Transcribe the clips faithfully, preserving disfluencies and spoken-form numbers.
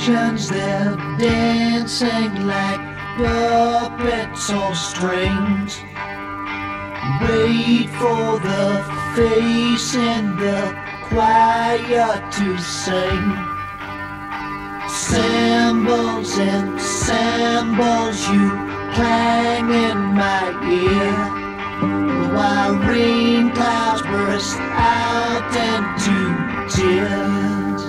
Christians, they're dancing like puppets on strings. Wait for the face in the choir to sing. Cymbals and cymbals you clang in my ear, while rain clouds burst out into tears.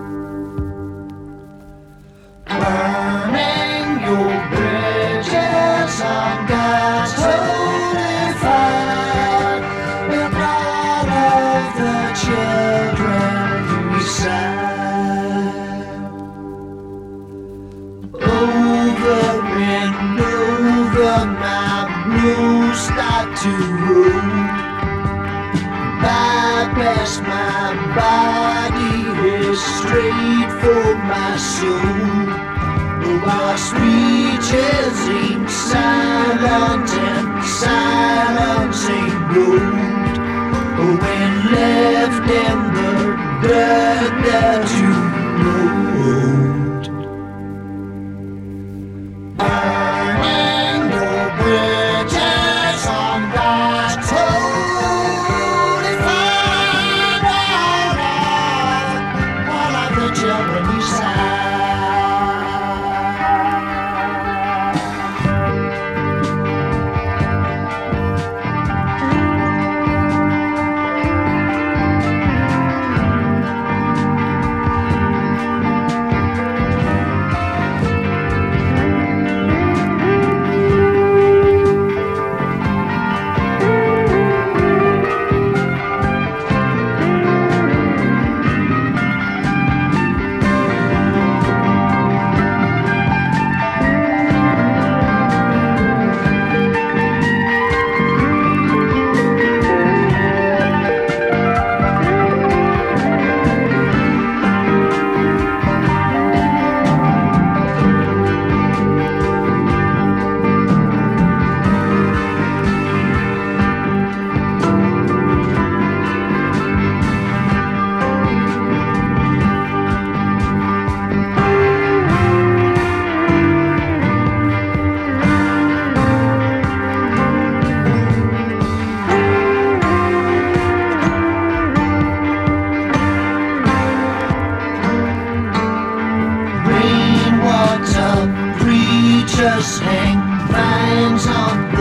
Burning your bridges on God's holy fire, the blood of the children we sigh. Over and over my blues start to roll. Bypass my body is straight for my soul. Our speeches seem silent and silence ain't gold. When left in the dirt there to mold. Burning your bridges on God's holy fire, all of the children we sigh. Just hang vines on